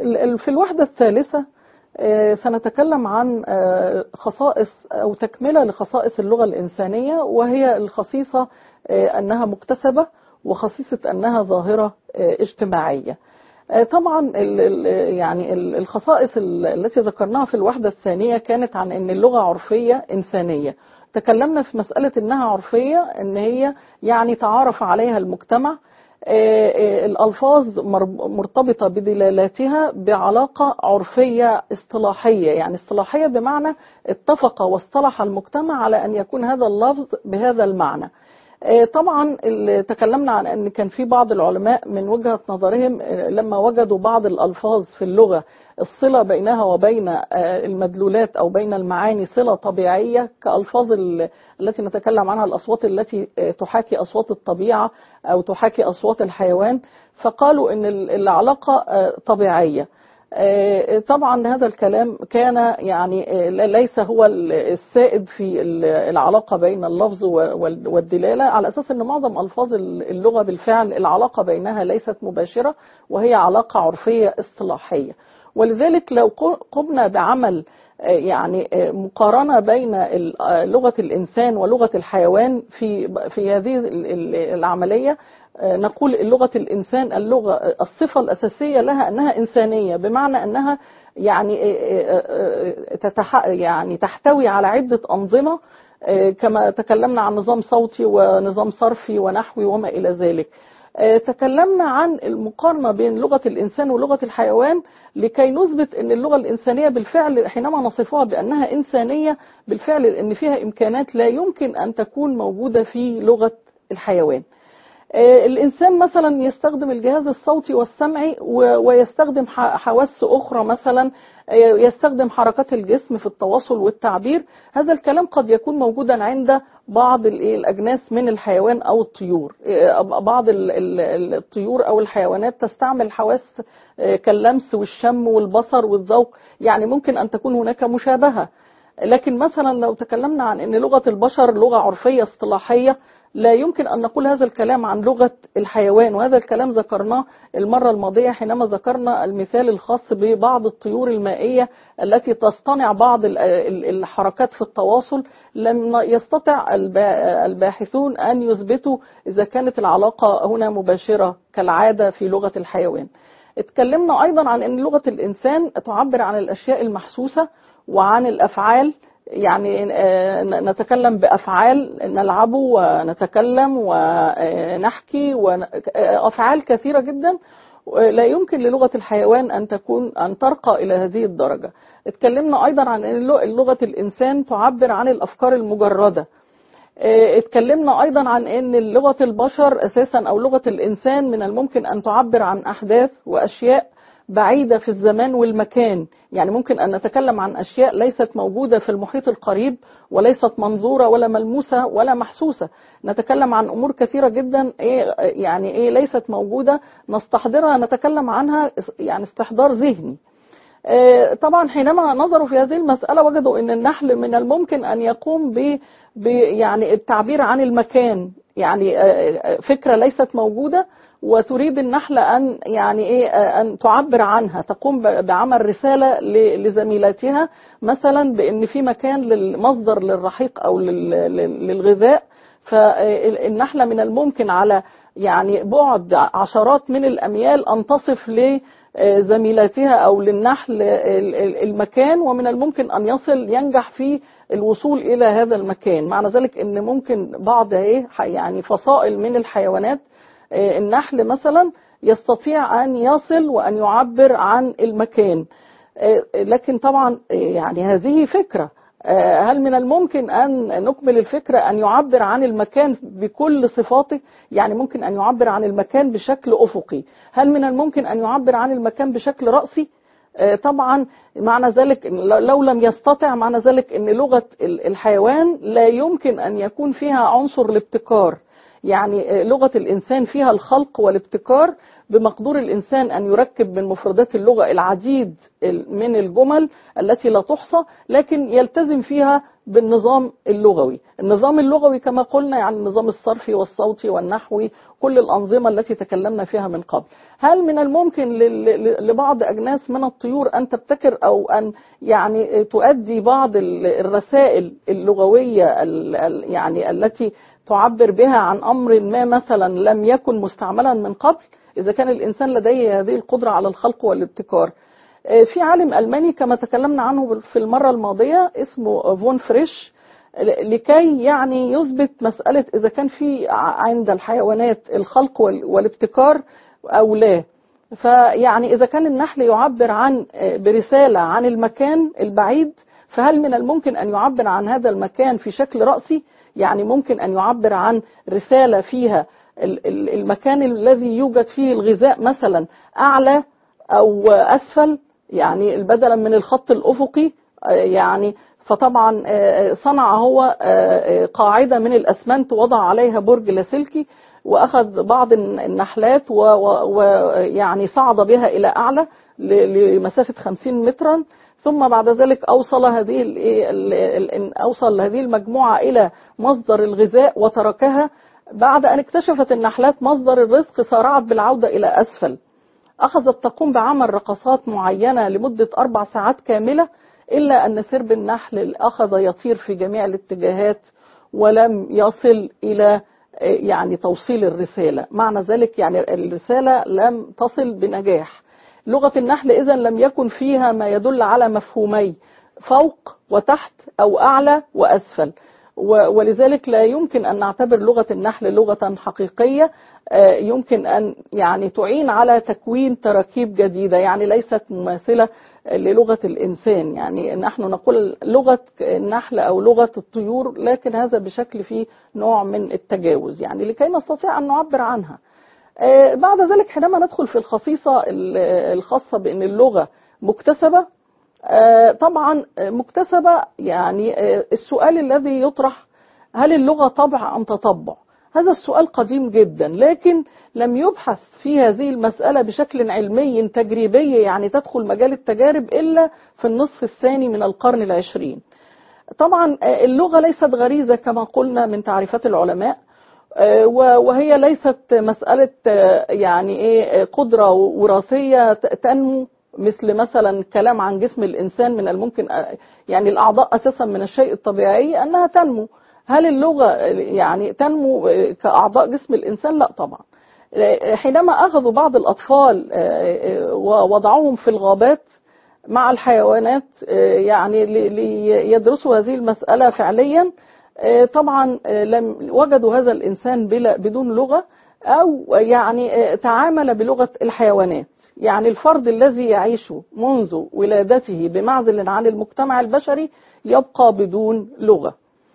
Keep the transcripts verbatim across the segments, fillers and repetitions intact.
في الوحدة الثالثة سنتكلم عن خصائص أو تكملة لخصائص اللغة الإنسانية، وهي الخصيصة أنها مكتسبة وخصيصة أنها ظاهرة اجتماعية. طبعا يعني الخصائص التي ذكرناها في الوحدة الثانية كانت عن أن اللغة عرفية إنسانية. تكلمنا في مسألة أنها عرفية، أن هي يعني تعارف عليها المجتمع، الألفاظ مرتبطة بدلالاتها بعلاقة عرفية اصطلاحية، يعني اصطلاحية بمعنى اتفق واصطلح المجتمع على أن يكون هذا اللفظ بهذا المعنى. طبعا تكلمنا عن أن كان في بعض العلماء من وجهة نظرهم لما وجدوا بعض الألفاظ في اللغة الصلة بينها وبين المدلولات أو بين المعاني صلة طبيعية، كألفاظ التي نتكلم عنها الأصوات التي تحاكي أصوات الطبيعة أو تحاكي أصوات الحيوان، فقالوا أن العلاقة طبيعية. طبعا هذا الكلام كان يعني ليس هو السائد في العلاقة بين اللفظ والدلالة، على أساس أن معظم ألفاظ اللغة بالفعل العلاقة بينها ليست مباشرة، وهي علاقة عرفية اصطلاحية. ولذلك لو قمنا بعمل يعني مقارنة بين لغة الإنسان ولغة الحيوان في في هذه العملية، نقول لغة الإنسان اللغة الصفة الأساسية لها أنها إنسانية، بمعنى أنها يعني تتح يعني تحتوي على عدة أنظمة، كما تكلمنا عن نظام صوتي ونظام صرفي ونحوي وما إلى ذلك. تكلمنا عن المقارنة بين لغة الإنسان ولغة الحيوان لكي نثبت أن اللغة الإنسانية بالفعل حينما نصفها بأنها إنسانية بالفعل أن فيها إمكانات لا يمكن أن تكون موجودة في لغة الحيوان. الإنسان مثلا يستخدم الجهاز الصوتي والسمعي ويستخدم حواس أخرى، مثلا يستخدم حركات الجسم في التواصل والتعبير. هذا الكلام قد يكون موجودا عند بعض الأجناس من الحيوان أو الطيور. بعض الطيور أو الحيوانات تستعمل حواس كاللمس والشم والبصر والذوق، يعني ممكن أن تكون هناك مشابهة. لكن مثلا لو تكلمنا عن أن لغة البشر لغة عرفية اصطلاحية، لا يمكن أن نقول هذا الكلام عن لغة الحيوان، وهذا الكلام ذكرناه المرة الماضية حينما ذكرنا المثال الخاص ببعض الطيور المائية التي تصطنع بعض الحركات في التواصل. لم يستطع الباحثون أن يثبتوا إذا كانت العلاقة هنا مباشرة كالعادة في لغة الحيوان. اتكلمنا أيضا عن أن لغة الإنسان تعبر عن الأشياء المحسوسة وعن الأفعال، يعني نتكلم بأفعال، نلعب ونتكلم ونحكي وأفعال كثيرة جدا لا يمكن للغة الحيوان أن تكون أن ترقى إلى هذه الدرجة. اتكلمنا أيضا عن أن لغة الإنسان تعبر عن الأفكار المجردة. اتكلمنا أيضا عن أن لغة البشر أساسا أو لغة الإنسان من الممكن أن تعبر عن أحداث وأشياء بعيدة في الزمان والمكان، يعني ممكن أن نتكلم عن أشياء ليست موجودة في المحيط القريب وليست منظورة ولا ملموسة ولا محسوسة. نتكلم عن أمور كثيرة جدا إيه يعني إيه ليست موجودة نستحضرها، نتكلم عنها يعني استحضار ذهني. طبعا حينما نظروا في هذه المسألة وجدوا أن النحل من الممكن أن يقوم ب يعني التعبير عن المكان، يعني فكرة ليست موجودة وتريد النحلة أن يعني إيه أن تعبر عنها، تقوم بعمل رسالة لزميلاتها مثلا بأن في مكان للمصدر للرحيق أو للغذاء. فالنحلة من الممكن على يعني بعد عشرات من الأميال أن تصف لزميلاتها أو للنحل المكان، ومن الممكن أن يصل ينجح في الوصول إلى هذا المكان. معنى ذلك أن ممكن بعض إيه يعني فصائل من الحيوانات، النحل مثلا يستطيع أن يصل وأن يعبر عن المكان. لكن طبعا يعني هذه فكرة، هل من الممكن أن نكمل الفكرة أن يعبر عن المكان بكل صفاته؟ يعني ممكن أن يعبر عن المكان بشكل أفقي. هل من الممكن أن يعبر عن المكان بشكل رأسي؟ طبعا معنى ذلك لو لم يستطع، معنى ذلك أن لغة الحيوان لا يمكن أن يكون فيها عنصر الابتكار. يعني لغة الإنسان فيها الخلق والابتكار، بمقدور الإنسان أن يركب من مفردات اللغة العديد من الجمل التي لا تحصى، لكن يلتزم فيها بالنظام اللغوي. النظام اللغوي كما قلنا يعني النظام الصرفي والصوتي والنحوي، كل الأنظمة التي تكلمنا فيها من قبل. هل من الممكن لبعض أجناس من الطيور أن تبتكر أو أن يعني تؤدي بعض الرسائل اللغوية يعني التي تعبر بها عن أمر ما مثلا لم يكن مستعملا من قبل؟ إذا كان الإنسان لديه هذه القدرة على الخلق والابتكار. في عالم ألماني كما تكلمنا عنه في المرة الماضية اسمه فون فريش، لكي يعني يثبت مسألة إذا كان في عند الحيوانات الخلق والابتكار أو لا. فيعني إذا كان النحل يعبر عن برسالة عن المكان البعيد، فهل من الممكن أن يعبر عن هذا المكان في شكل رأسي؟ يعني ممكن أن يعبر عن رسالة فيها المكان الذي يوجد فيه الغذاء مثلا أعلى أو أسفل، يعني بدلا من الخط الأفقي. يعني فطبعا صنع هو قاعدة من الأسمنت وضع عليها برج لاسلكي، وأخذ بعض النحلات ويعني صعد بها إلى أعلى لمسافة خمسين مترا، ثم بعد ذلك أوصل هذه أوصل هذه المجموعة إلى مصدر الغذاء وتركها. بعد أن اكتشفت النحلات مصدر الرزق سارعت بالعودة إلى أسفل. أخذت تقوم بعمل رقصات معينة لمدة أربع ساعات كاملة، إلا أن سرب النحل أخذ يطير في جميع الاتجاهات ولم يصل إلى يعني توصيل الرسالة. معنى ذلك يعني الرسالة لم تصل بنجاح. لغة النحل إذن لم يكن فيها ما يدل على مفهومي فوق وتحت أو أعلى وأسفل، ولذلك لا يمكن أن نعتبر لغة النحل لغة حقيقية يمكن أن يعني تعين على تكوين تراكيب جديدة، يعني ليست مماثلة للغة الإنسان. يعني نحن نقول لغة النحل أو لغة الطيور، لكن هذا بشكل فيه نوع من التجاوز يعني لكي نستطيع أن نعبر عنها. بعد ذلك حينما ندخل في الخصيصة الخاصة بأن اللغة مكتسبة، طبعا مكتسبة يعني السؤال الذي يطرح هل اللغة طبع أم تطبع؟ هذا السؤال قديم جدا، لكن لم يبحث في هذه المسألة بشكل علمي تجريبي يعني تدخل مجال التجارب إلا في النصف الثاني من القرن العشرين. طبعا اللغة ليست غريزة كما قلنا من تعريفات العلماء، وهي ليست مسألة يعني إيه قدرة وراثية تنمو مثل مثلا كلام عن جسم الإنسان. من الممكن يعني الأعضاء أساسا من الشيء الطبيعي أنها تنمو. هل اللغة يعني تنمو كأعضاء جسم الإنسان؟ لا طبعا. حينما أخذوا بعض الأطفال ووضعوهم في الغابات مع الحيوانات يعني ليدرسوا هذه المسألة فعليا، طبعا لم وجدوا هذا الإنسان بلا بدون لغة، أو يعني تعامل بلغة الحيوانات. يعني الفرد الذي يعيش منذ ولادته بمعزل عن المجتمع البشري يبقى بدون لغة،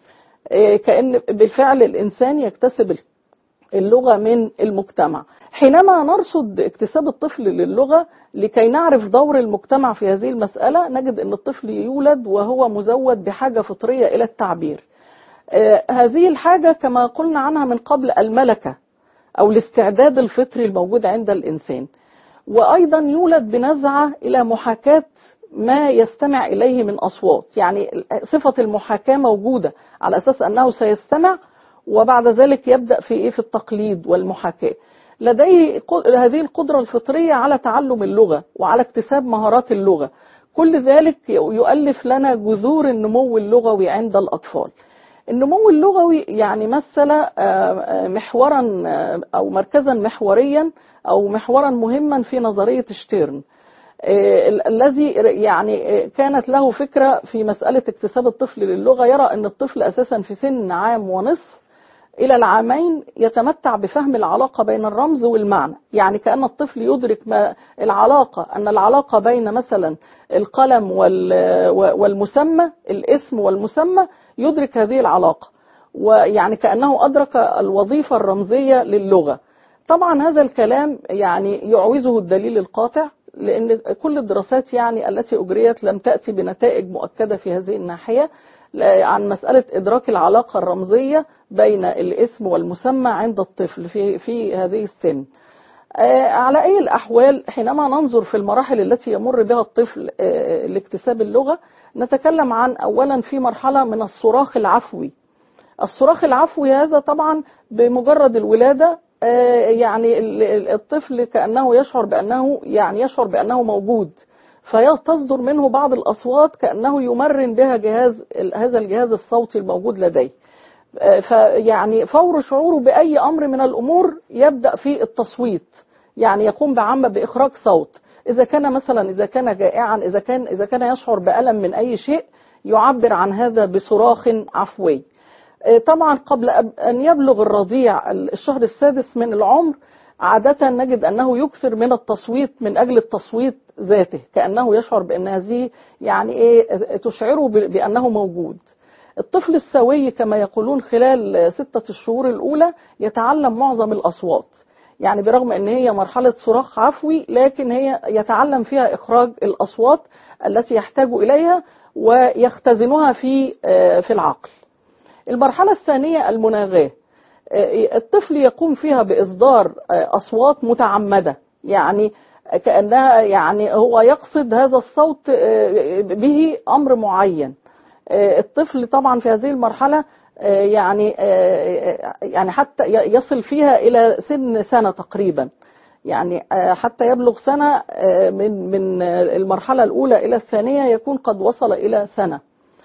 كأن بالفعل الإنسان يكتسب اللغة من المجتمع. حينما نرصد اكتساب الطفل للغة لكي نعرف دور المجتمع في هذه المسألة، نجد أن الطفل يولد وهو مزود بحاجة فطرية إلى التعبير. هذه الحاجة كما قلنا عنها من قبل الملكة أو الاستعداد الفطري الموجود عند الإنسان، وأيضا يولد بنزعة إلى محاكاة ما يستمع إليه من أصوات. يعني صفة المحاكاة موجودة على أساس أنه سيستمع، وبعد ذلك يبدأ في إيه في التقليد والمحاكاة. لديه هذه القدرة الفطرية على تعلم اللغة وعلى اكتساب مهارات اللغة. كل ذلك يؤلف لنا جذور النمو اللغوي عند الأطفال. النمو اللغوي يعني مثل محورا أو مركزا محوريا أو محورا مهما في نظرية شتيرن، الذي يعني كانت له فكرة في مسألة اكتساب الطفل للغة. يرى أن الطفل أساسا في سن عام ونصف إلى العامين يتمتع بفهم العلاقة بين الرمز والمعنى. يعني كأن الطفل يدرك ما العلاقة، أن العلاقة بين مثلا القلم والمسمى، الاسم والمسمى، يدرك هذه العلاقة، ويعني كأنه أدرك الوظيفة الرمزية للغة. طبعا هذا الكلام يعني يعوزه الدليل القاطع، لأن كل الدراسات يعني التي أجريت لم تأتي بنتائج مؤكدة في هذه الناحية عن مسألة إدراك العلاقة الرمزية بين الاسم والمسمى عند الطفل في في هذه السن. على أي الأحوال حينما ننظر في المراحل التي يمر بها الطفل لاكتساب اللغة، نتكلم عن أولا في مرحلة من الصراخ العفوي. الصراخ العفوي هذا طبعا بمجرد الولادة يعني الطفل كأنه يشعر بأنه يعني يشعر بأنه موجود، فتصدر منه بعض الأصوات كأنه يمرن بها جهاز هذا الجهاز الصوتي الموجود لديه. فيعني فور شعوره بأي أمر من الأمور يبدأ في التصويت، يعني يقوم بعمل بإخراج صوت. إذا كان مثلا إذا كان جائعا، إذا كان إذا كان يشعر بألم من أي شيء، يعبر عن هذا بصراخ عفوي. طبعا قبل أن يبلغ الرضيع الشهر السادس من العمر، عادة نجد أنه يكثر من التصويت من أجل التصويت ذاته، كأنه يشعر بأن هذه يعني إيه تشعره بأنه موجود. الطفل السوي كما يقولون خلال ستة الشهور الأولى يتعلم معظم الأصوات، يعني برغم أن هي مرحلة صراخ عفوي لكن هي يتعلم فيها إخراج الأصوات التي يحتاج إليها ويختزنها في في العقل. المرحلة الثانية المناغاة، الطفل يقوم فيها بإصدار أصوات متعمدة، يعني كأنها يعني هو يقصد هذا الصوت به أمر معين. الطفل طبعا في هذه المرحلة يعني يعني حتى يصل فيها إلى سن سنة تقريبا، يعني حتى يبلغ سنة، من من المرحلة الأولى إلى الثانية يكون قد وصل إلى سنة.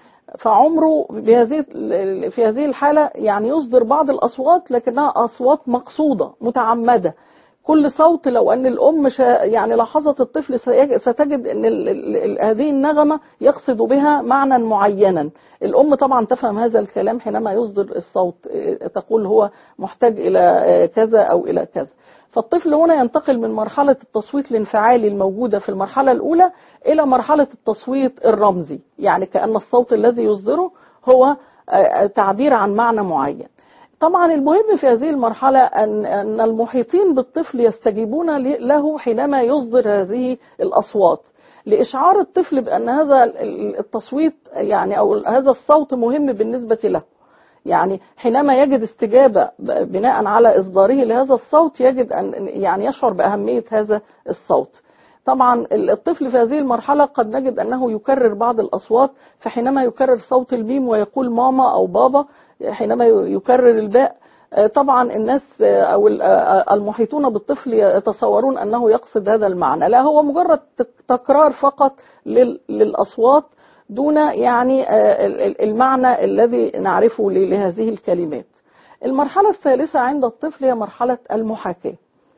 فعمره بهذه في هذه الحالة يعني يصدر بعض الأصوات لكنها أصوات مقصودة متعمدة. كل صوت لو أن الأم يعني لاحظت الطفل ستجد أن هذه النغمة يقصد بها معنى معينا. الأم طبعا تفهم هذا الكلام حينما يصدر الصوت، تقول هو محتاج إلى كذا أو إلى كذا. فالطفل هنا ينتقل من مرحلة التصويت الانفعالي الموجودة في المرحلة الأولى إلى مرحلة التصويت الرمزي، يعني كأن الصوت الذي يصدره هو تعبير عن معنى معين. طبعا المهم في هذه المرحلة أن أن المحيطين بالطفل يستجيبون له حينما يصدر هذه الأصوات، لإشعار الطفل بأن هذا التصويت يعني أو هذا الصوت مهم بالنسبة له. يعني حينما يجد استجابة بناء على إصداره لهذا الصوت يجد أن يعني يشعر بأهمية هذا الصوت. طبعا الطفل في هذه المرحلة قد نجد أنه يكرر بعض الأصوات، فحينما يكرر صوت الميم ويقول ماما أو بابا، حينما يكرر الباء طبعا الناس أو المحيطون بالطفل يتصورون أنه يقصد هذا المعنى، لا هو مجرد تكرار فقط للأصوات دون يعني المعنى الذي نعرفه لهذه الكلمات. المرحلة الثالثة عند الطفل هي مرحلة المحاكاة.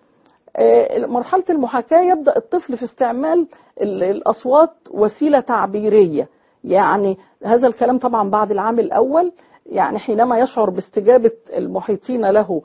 مرحلة المحاكاة يبدأ الطفل في استعمال الأصوات وسيلة تعبيرية، يعني هذا الكلام طبعا بعد العام الأول، يعني حينما يشعر باستجابة المحيطين له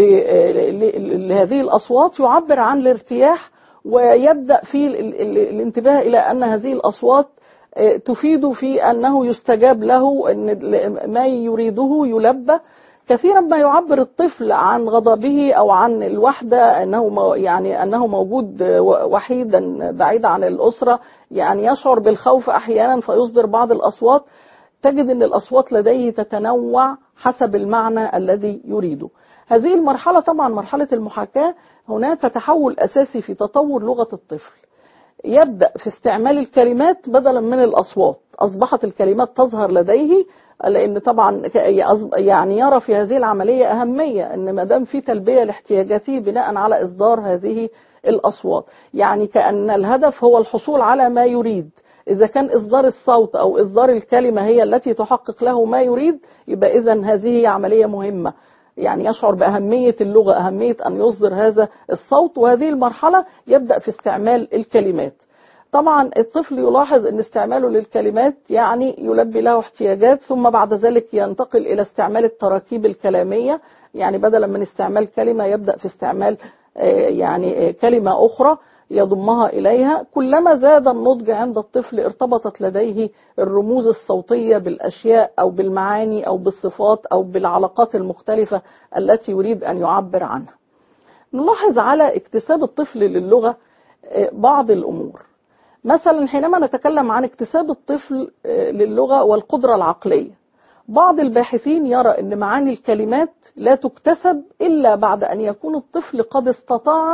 لهذه الأصوات يعبر عن الارتياح، ويبدأ في الانتباه إلى أن هذه الأصوات تفيد في أنه يستجاب له، أن ما يريده يلبى. كثيرا ما يعبر الطفل عن غضبه أو عن الوحدة، أنه يعني أنه موجود وحيدا بعيد عن الأسرة، يعني يشعر بالخوف أحيانا فيصدر بعض الأصوات. تجد أن الأصوات لديه تتنوع حسب المعنى الذي يريده. هذه المرحلة طبعا مرحلة المحاكاة هناك تحول أساسي في تطور لغة الطفل. يبدأ في استعمال الكلمات بدلا من الأصوات، أصبحت الكلمات تظهر لديه، لأن طبعا يعني يرى في هذه العملية أهمية أن ما دام في تلبية لاحتياجاته بناء على إصدار هذه الأصوات، يعني كأن الهدف هو الحصول على ما يريد. إذا كان إصدار الصوت أو إصدار الكلمة هي التي تحقق له ما يريد، يبقى إذن هذه عملية مهمة، يعني يشعر بأهمية اللغة، أهمية أن يصدر هذا الصوت. وهذه المرحلة يبدأ في استعمال الكلمات. طبعا الطفل يلاحظ أن استعماله للكلمات يعني يلبي له احتياجات، ثم بعد ذلك ينتقل إلى استعمال التراكيب الكلامية، يعني بدلا من استعمال كلمة يبدأ في استعمال يعني كلمة أخرى يضمها إليها. كلما زاد النضج عند الطفل ارتبطت لديه الرموز الصوتية بالأشياء أو بالمعاني أو بالصفات أو بالعلاقات المختلفة التي يريد أن يعبر عنها. نلاحظ على اكتساب الطفل للغة بعض الأمور. مثلا حينما نتكلم عن اكتساب الطفل للغة والقدرة العقلية، بعض الباحثين يرى أن معاني الكلمات لا تكتسب إلا بعد أن يكون الطفل قد استطاع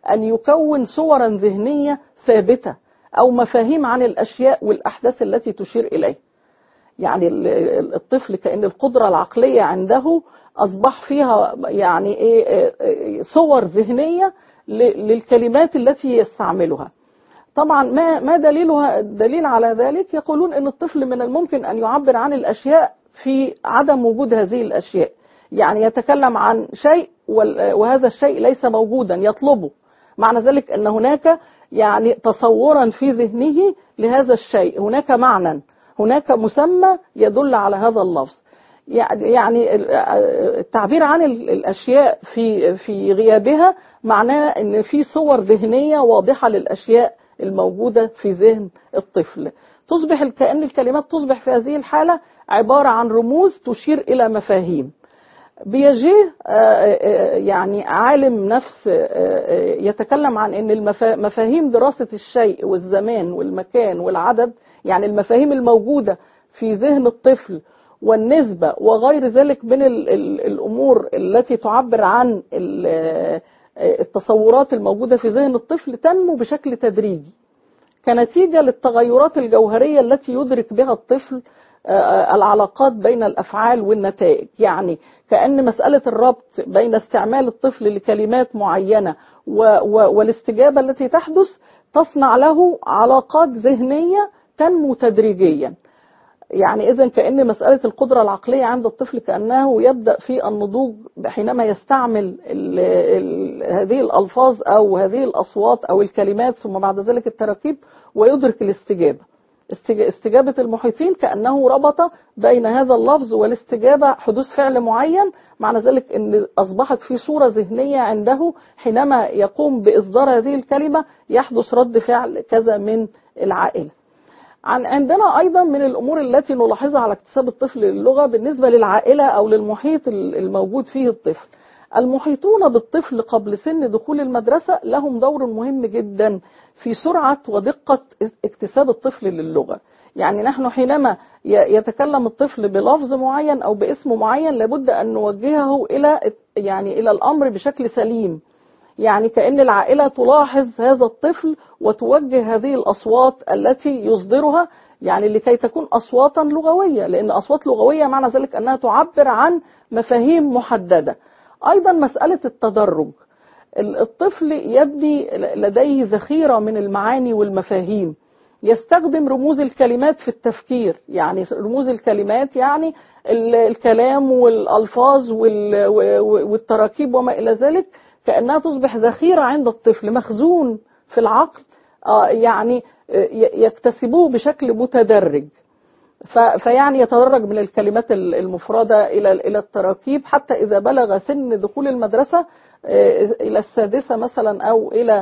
أن يكون صورا ذهنية ثابتة أو مفاهيم عن الأشياء والأحداث التي تشير إليه. يعني الطفل كأن القدرة العقلية عنده أصبح فيها يعني إيه صور ذهنية للكلمات التي يستعملها. طبعا ما ما دليلها دليل على ذلك؟ يقولون ان الطفل من الممكن ان يعبر عن الاشياء في عدم وجود هذه الاشياء، يعني يتكلم عن شيء وهذا الشيء ليس موجودا يطلبه، معنى ذلك ان هناك يعني تصورا في ذهنه لهذا الشيء، هناك معنى، هناك مسمى يدل على هذا اللفظ. يعني التعبير عن الاشياء في في غيابها معناه ان في صور ذهنيه واضحه للاشياء الموجودة في ذهن الطفل. تصبح كأن الكلمات تصبح في هذه الحالة عبارة عن رموز تشير إلى مفاهيم. بيجيه يعني عالم نفس يتكلم عن أن مفاهيم دراسة الشيء والزمان والمكان والعدد، يعني المفاهيم الموجودة في ذهن الطفل والنسبة وغير ذلك من الأمور التي تعبر عن التصورات الموجودة في ذهن الطفل تنمو بشكل تدريجي كنتيجة للتغيرات الجوهرية التي يدرك بها الطفل العلاقات بين الأفعال والنتائج. يعني كأن مسألة الربط بين استعمال الطفل لكلمات معينة والاستجابة التي تحدث تصنع له علاقات ذهنية تنمو تدريجيا. يعني إذن كأن مسألة القدرة العقلية عند الطفل كأنه يبدأ في النضوج حينما يستعمل ال ال هذه الألفاظ أو هذه الأصوات أو الكلمات، ثم بعد ذلك التراكيب، ويدرك الاستجابة. استجابة المحيطين كأنه ربط بين هذا اللفظ والاستجابة حدوث فعل معين، معنى ذلك أن أصبحت في صورة ذهنية عنده حينما يقوم بإصدار هذه الكلمة يحدث رد فعل كذا من العائلة. عن عندنا أيضا من الأمور التي نلاحظها على اكتساب الطفل للغة بالنسبة للعائلة أو للمحيط الموجود فيه الطفل. المحيطون بالطفل قبل سن دخول المدرسة لهم دور مهم جدا في سرعة ودقة اكتساب الطفل للغة. يعني نحن حينما يتكلم الطفل بلفظ معين أو باسم معين لابد أن نوجهه إلى يعني إلى الأمر بشكل سليم. يعني كأن العائلة تلاحظ هذا الطفل وتوجه هذه الأصوات التي يصدرها، يعني لكي تكون أصواتا لغوية، لأن أصوات لغوية معنى ذلك أنها تعبر عن مفاهيم محددة. أيضا مسألة التدرج، الطفل يبني لديه ذخيرة من المعاني والمفاهيم، يستخدم رموز الكلمات في التفكير. يعني رموز الكلمات يعني الكلام والألفاظ والتراكيب وما إلى ذلك، كأنها تصبح ذخيرة عند الطفل مخزون في العقل، يعني يكتسبوه بشكل متدرج. فيعني يتدرج من الكلمات المفردة إلى إلى التراكيب، حتى إذا بلغ سن دخول المدرسة إلى السادسة مثلا أو إلى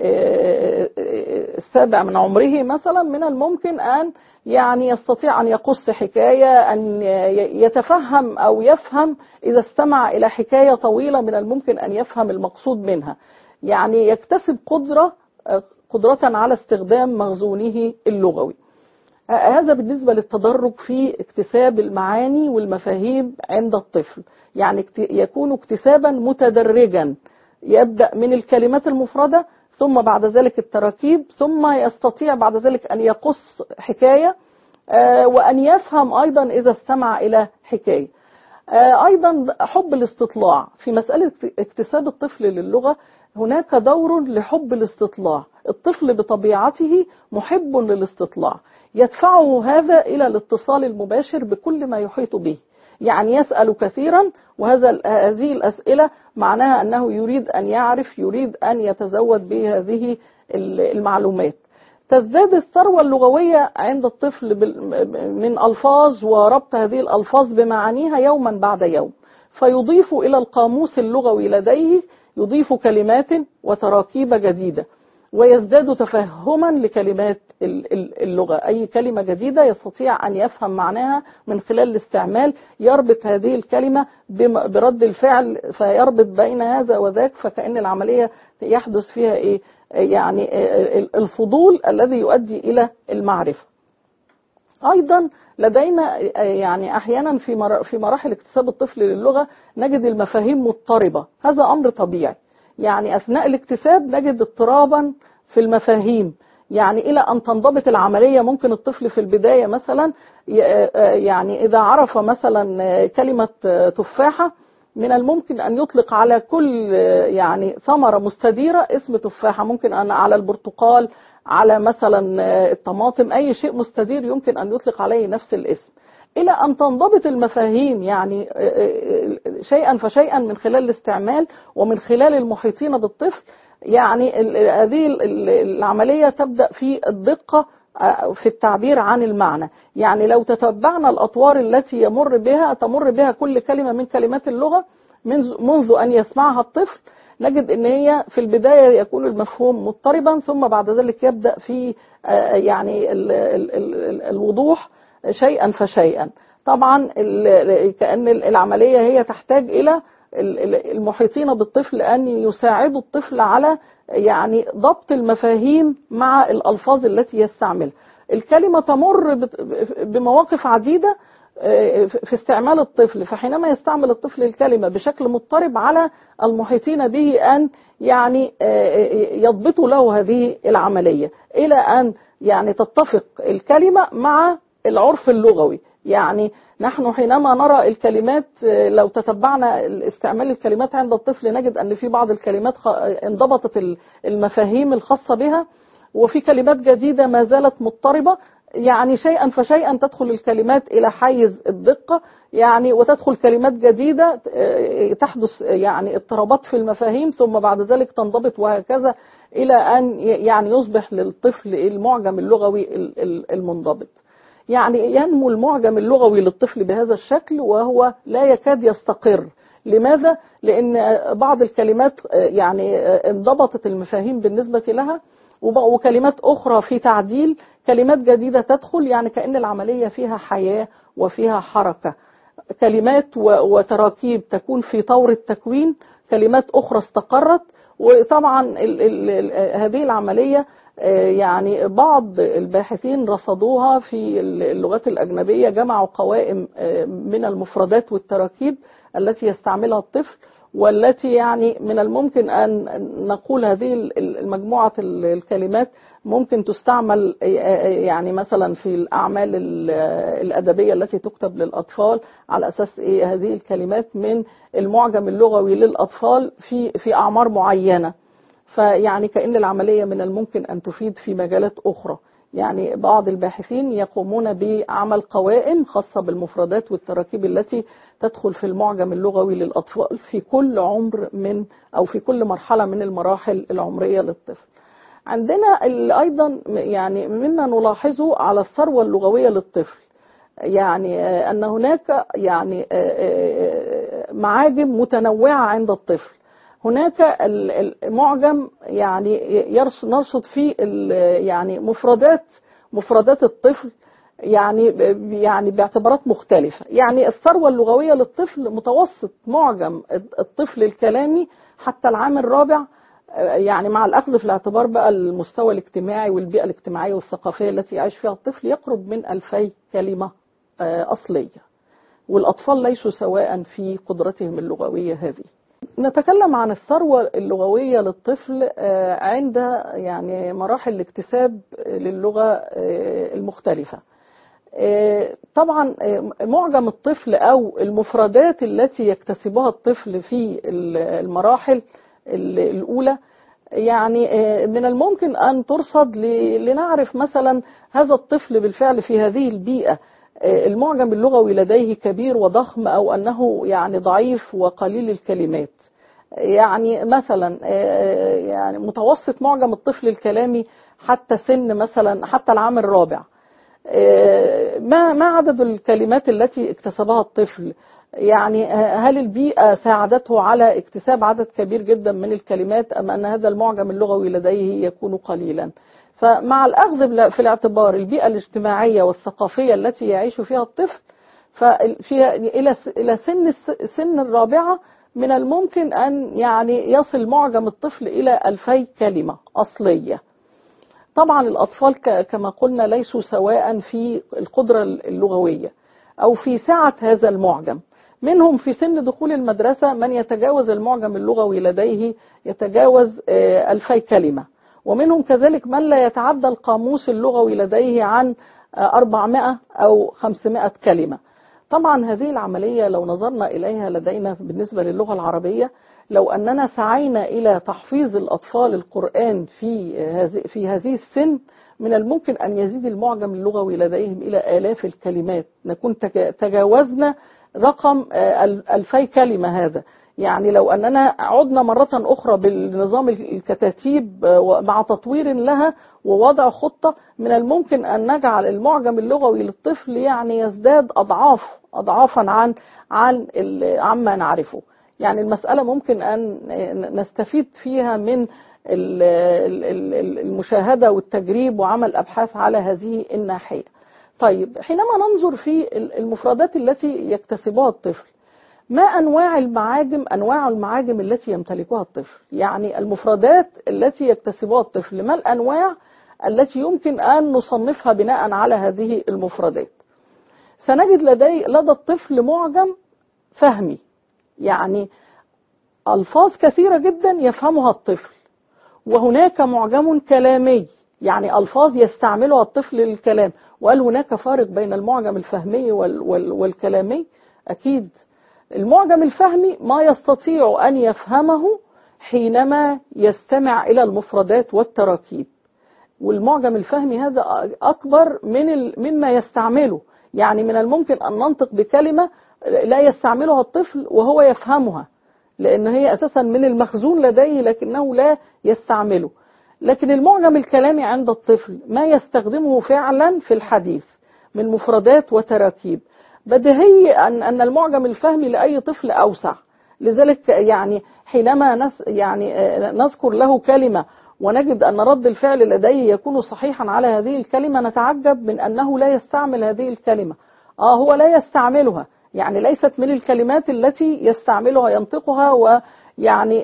السابع من عمره مثلا، من الممكن أن يعني يستطيع أن يقص حكاية، أن يتفهم أو يفهم. إذا استمع إلى حكاية طويلة من الممكن أن يفهم المقصود منها. يعني يكتسب قدرة قدرة على استخدام مخزونه اللغوي. هذا بالنسبة للتدرج في اكتساب المعاني والمفاهيم عند الطفل. يعني يكون اكتسابا متدرجا، يبدأ من الكلمات المفردة ثم بعد ذلك التراكيب، ثم يستطيع بعد ذلك أن يقص حكاية وأن يفهم أيضا إذا استمع إلى حكاية. أيضا حب الاستطلاع في مسألة اكتساب الطفل للغة، هناك دور لحب الاستطلاع. الطفل بطبيعته محب للاستطلاع، يدفعه هذا إلى الاتصال المباشر بكل ما يحيط به. يعني يسأل كثيرا، وهذا هذه الأسئلة معناها أنه يريد أن يعرف، يريد أن يتزود بهذه المعلومات. تزداد الثروة اللغوية عند الطفل من ألفاظ وربط هذه الألفاظ بمعانيها يوما بعد يوم، فيضيف إلى القاموس اللغوي لديه، يضيف كلمات وتراكيب جديدة، ويزداد تفهما لكلمات اللغة. أي كلمة جديدة يستطيع أن يفهم معناها من خلال الاستعمال، يربط هذه الكلمة برد الفعل، فيربط بين هذا وذاك، فكأن العملية يحدث فيها إيه؟ يعني الفضول الذي يؤدي إلى المعرفة. أيضا لدينا يعني أحيانا في في مراحل اكتساب الطفل للغة نجد المفاهيم مضطربة. هذا أمر طبيعي. يعني أثناء الاكتساب نجد اضطرابا في المفاهيم، يعني إلى أن تنضبط العملية. ممكن الطفل في البداية مثلا يعني إذا عرف مثلا كلمة تفاحة من الممكن أن يطلق على كل يعني ثمرة مستديرة اسم تفاحة، ممكن أن على البرتقال، على مثلا الطماطم، أي شيء مستدير يمكن أن يطلق عليه نفس الاسم، إلى أن تنضبط المفاهيم يعني شيئا فشيئا من خلال الاستعمال ومن خلال المحيطين بالطفل. يعني هذه العملية تبدأ في الدقة في التعبير عن المعنى. يعني لو تتبعنا الأطوار التي يمر بها تمر بها كل كلمة من كلمات اللغة منذ أن يسمعها الطفل، نجد أن هي في البداية يكون المفهوم مضطربا، ثم بعد ذلك يبدأ في يعني الوضوح شيئا فشيئا. طبعا كأن العملية هي تحتاج إلى المحيطين بالطفل أن يساعدوا الطفل على يعني ضبط المفاهيم مع الألفاظ التي يستعملها. الكلمة تمر بمواقف عديدة في استعمال الطفل، فحينما يستعمل الطفل الكلمة بشكل مضطرب على المحيطين به أن يعني يضبطوا له هذه العملية إلى أن يعني تتفق الكلمة مع العرف اللغوي. يعني نحن حينما نرى الكلمات لو تتبعنا استعمال الكلمات عند الطفل نجد أن في بعض الكلمات انضبطت المفاهيم الخاصة بها، وفي كلمات جديدة ما زالت مضطربة. يعني شيئا فشيئا تدخل الكلمات إلى حيز الدقة، يعني وتدخل كلمات جديدة تحدث يعني اضطرابات في المفاهيم، ثم بعد ذلك تنضبط، وهكذا إلى أن يعني يصبح للطفل المعجم اللغوي المنضبط. يعني ينمو المعجم اللغوي للطفل بهذا الشكل وهو لا يكاد يستقر. لماذا؟ لأن بعض الكلمات يعني انضبطت المفاهيم بالنسبة لها، وكلمات أخرى في تعديل، كلمات جديدة تدخل، يعني كأن العملية فيها حياة وفيها حركة. كلمات وتراكيب تكون في طور التكوين، كلمات أخرى استقرت. وطبعا ال ال هذه العملية يعني بعض الباحثين رصدوها في اللغات الأجنبية، جمعوا قوائم من المفردات والتراكيب التي يستعملها الطفل، والتي يعني من الممكن أن نقول هذه المجموعة الكلمات ممكن تستعمل يعني مثلا في الأعمال الأدبية التي تكتب للأطفال، على أساس إيه هذه الكلمات من المعجم اللغوي للأطفال في في أعمار معينة. فيعني كأن العملية من الممكن أن تفيد في مجالات أخرى. يعني بعض الباحثين يقومون بعمل قوائم خاصة بالمفردات والتراكيب التي تدخل في المعجم اللغوي للأطفال في كل عمر من أو في كل مرحلة من المراحل العمرية للطفل. عندنا أيضا يعني مما نلاحظه على الثروة اللغوية للطفل، يعني أن هناك يعني معاجم متنوعة عند الطفل. هناك المعجم يعني نرصد فيه يعني مفردات مفردات الطفل يعني يعني باعتبارات مختلفة. يعني الثروة اللغوية للطفل متوسط معجم الطفل الكلامي حتى العام الرابع، يعني مع الأخذ في الاعتبار بقى المستوى الاجتماعي والبيئة الاجتماعية والثقافية التي يعيش فيها الطفل، يقرب من ألفي كلمة أصلية، والأطفال ليسوا سواء في قدرتهم اللغوية هذه. نتكلم عن الثروة اللغوية للطفل عند يعني مراحل الاكتساب للغة المختلفة. طبعا معجم الطفل أو المفردات التي يكتسبها الطفل في المراحل الأولى يعني من الممكن أن ترصد لنعرف مثلا هذا الطفل بالفعل في هذه البيئة المعجم اللغوي لديه كبير وضخم، أو أنه يعني ضعيف وقليل الكلمات. يعني مثلا يعني متوسط معجم الطفل الكلامي حتى سن مثلا حتى العام الرابع، ما ما عدد الكلمات التي اكتسبها الطفل؟ يعني هل البيئة ساعدته على اكتساب عدد كبير جدا من الكلمات، أم أن هذا المعجم اللغوي لديه يكون قليلا؟ فمع الأخذ في الاعتبار البيئة الاجتماعية والثقافية التي يعيش فيها الطفل، ففي إلى إلى سن سن الرابعة من الممكن أن يعني يصل معجم الطفل إلى ألفي كلمة أصلية. طبعا الأطفال كما قلنا ليسوا سواء في القدرة اللغوية أو في سعة هذا المعجم، منهم في سن دخول المدرسة من يتجاوز المعجم اللغوي لديه يتجاوز ألفي كلمة، ومنهم كذلك من لا يتعدى القاموس اللغوي لديه عن أربعمائة أو خمسمائة كلمة. طبعا هذه العملية لو نظرنا إليها لدينا بالنسبة للغة العربية، لو أننا سعينا إلى تحفيظ الأطفال القرآن في هذه في هذه السن، من الممكن أن يزيد المعجم اللغوي لديهم إلى آلاف الكلمات، نكون تجاوزنا رقم ألفي كلمة. هذا يعني لو أننا عدنا مرة أخرى بالنظام الكتاتيب مع تطوير لها ووضع خطة، من الممكن أن نجعل المعجم اللغوي للطفل يعني يزداد أضعاف أضعافا عن عن عما نعرفه. يعني المسألة ممكن أن نستفيد فيها من المشاهدة والتجريب وعمل أبحاث على هذه الناحية. طيب، حينما ننظر في المفردات التي يكتسبها الطفل، ما أنواع المعاجم أنواع المعاجم التي يمتلكها الطفل؟ يعني المفردات التي يكتسبها الطفل، ما الأنواع التي يمكن أن نصنفها بناء على هذه المفردات؟ سنجد لدي لدى الطفل معجم فهمي، يعني ألفاظ كثيرة جدا يفهمها الطفل، وهناك معجم كلامي، يعني ألفاظ يستعملها الطفل للكلام. وقال هناك فارق بين المعجم الفهمي والكلامي؟ أكيد. المعجم الفهمي ما يستطيع أن يفهمه حينما يستمع إلى المفردات والتراكيب، والمعجم الفهمي هذا أكبر من مما يستعمله. يعني من الممكن أن ننطق بكلمة لا يستعملها الطفل وهو يفهمها، لأن هي أساسا من المخزون لديه لكنه لا يستعمله. لكن المعجم الكلامي عند الطفل ما يستخدمه فعلا في الحديث من مفردات وتراكيب. بديهي أن أن المعجم الفهمي لأي طفل أوسع، لذلك يعني حينما نس يعني نذكر له كلمة ونجد أن رد الفعل لديه يكون صحيحا على هذه الكلمة، نتعجب من أنه لا يستعمل هذه الكلمة. آه هو لا يستعملها، يعني ليست من الكلمات التي يستعملها ينطقها ويعني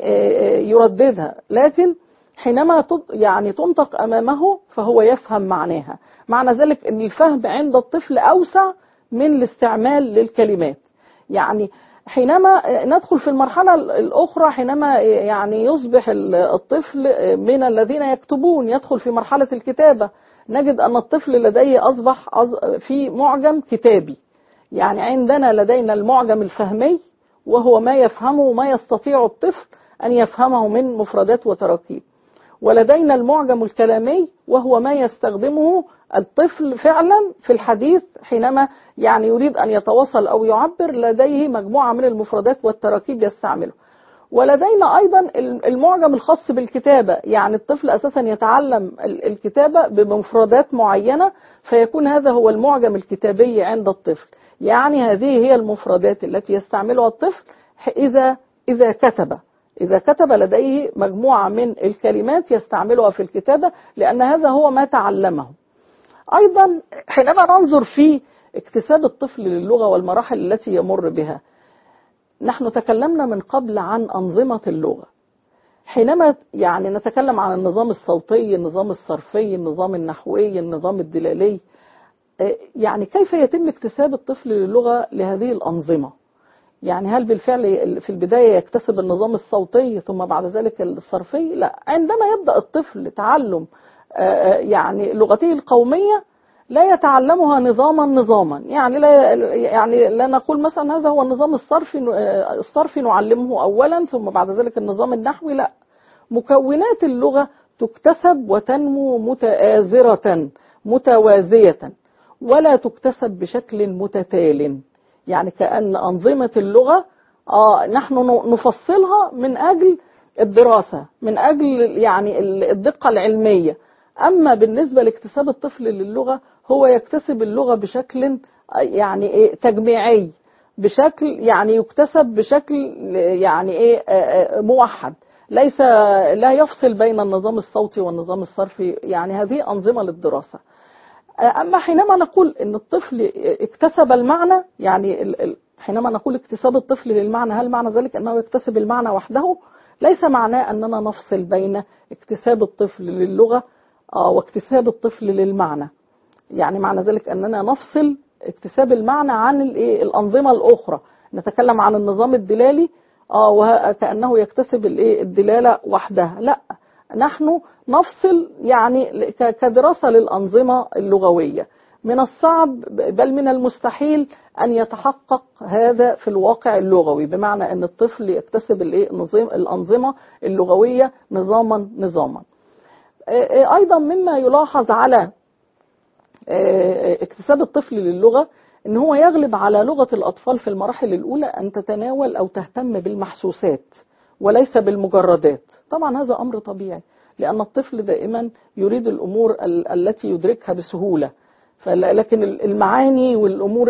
يرددها، لكن حينما يعني تنطق أمامه فهو يفهم معناها. معنى ذلك أن الفهم عند الطفل أوسع من الاستعمال للكلمات. يعني حينما ندخل في المرحلة الأخرى، حينما يعني يصبح الطفل من الذين يكتبون يدخل في مرحلة الكتابة، نجد أن الطفل لديه أصبح في معجم كتابي. يعني عندنا لدينا المعجم الفهمي وهو ما يفهمه وما يستطيع الطفل أن يفهمه من مفردات وتراكيب، ولدينا المعجم الكلامي وهو ما يستخدمه الطفل فعلا في الحديث حينما يعني يريد أن يتواصل أو يعبر، لديه مجموعة من المفردات والتراكيب يستعمله. ولدينا أيضا المعجم الخاص بالكتابة، يعني الطفل أساسا يتعلم الكتابة بمفردات معينة، فيكون هذا هو المعجم الكتابي عند الطفل. يعني هذه هي المفردات التي يستعملها الطفل إذا إذا كتب إذا كتب لديه مجموعة من الكلمات يستعملها في الكتابة، لأن هذا هو ما تعلمه. أيضا حينما ننظر في اكتساب الطفل للغة والمراحل التي يمر بها، نحن تكلمنا من قبل عن أنظمة اللغة. حينما يعني نتكلم عن النظام الصوتي، النظام الصرفي، النظام النحوي، النظام الدلالي، يعني كيف يتم اكتساب الطفل للغة لهذه الأنظمة؟ يعني هل بالفعل في البداية يكتسب النظام الصوتي ثم بعد ذلك الصرفي؟ لا، عندما يبدأ الطفل تعلم يعني لغته القومية لا يتعلمها نظاما نظاما، يعني لا يعني لا نقول مثلا هذا هو النظام الصرفي الصرفي نعلمه أولا ثم بعد ذلك النظام النحوي. لا، مكونات اللغة تكتسب وتنمو متآزرة متوازية، ولا تكتسب بشكل متتال. يعني كأن أنظمة اللغة آه نحن نفصلها من أجل الدراسة، من أجل يعني الدقة العلمية. أما بالنسبة لاكتساب الطفل للغة، هو يكتسب اللغة بشكل يعني إيه تجميعي، بشكل يعني يكتسب بشكل يعني إيه موحد، ليس لا يفصل بين النظام الصوتي والنظام الصرفي. يعني هذه أنظمة للدراسة. أما حينما نقول أن الطفل اكتسب المعنى، يعني حينما نقول اكتساب الطفل للمعنى، هل معنى ذلك أنه يكتسب المعنى وحده؟ ليس معناه أننا نفصل بين اكتساب الطفل للغة واكتساب الطفل للمعنى. يعني معنى ذلك أننا نفصل اكتساب المعنى عن الأنظمة الأخرى. نتكلم عن النظام الدلالي اه وكأنه يكتسب الايه الدلالة وحدها، لا، نحن نفصل يعني كدراسة للأنظمة اللغوية. من الصعب بل من المستحيل أن يتحقق هذا في الواقع اللغوي، بمعنى أن الطفل يكتسب الايه الأنظمة اللغوية نظاما نظاما. أيضا مما يلاحظ على اكتساب الطفل للغة ان هو يغلب على لغة الأطفال في المراحل الأولى أن تتناول أو تهتم بالمحسوسات وليس بالمجردات. طبعا هذا أمر طبيعي، لأن الطفل دائما يريد الأمور التي يدركها بسهولة، لكن المعاني والأمور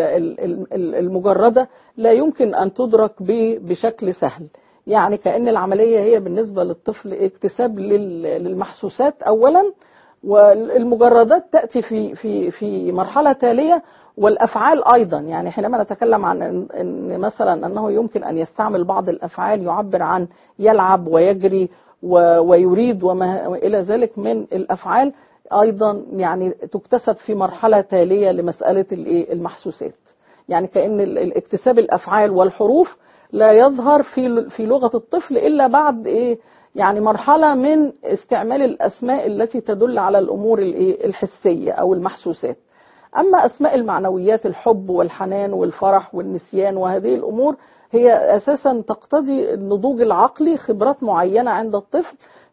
المجردة لا يمكن أن تدرك بشكل سهل. يعني كأن العملية هي بالنسبة للطفل اكتساب للمحسوسات أولا، والمجردات تأتي في في في مرحلة تالية، والأفعال أيضا. يعني حينما نتكلم عن أن مثلا أنه يمكن أن يستعمل بعض الأفعال يعبر عن يلعب ويجري ويريد وما إلى ذلك من الأفعال، أيضا يعني تكتسب في مرحلة تالية لمسألة المحسوسات. يعني كأن اكتساب الأفعال والحروف لا يظهر في في لغة الطفل إلا بعد إيه يعني مرحلة من استعمال الأسماء التي تدل على الأمور الحسية أو المحسوسات. أما أسماء المعنويات، الحب والحنان والفرح والنسيان وهذه الأمور، هي أساسا تقتضي النضوج العقلي، خبرات معينة عند الطفل.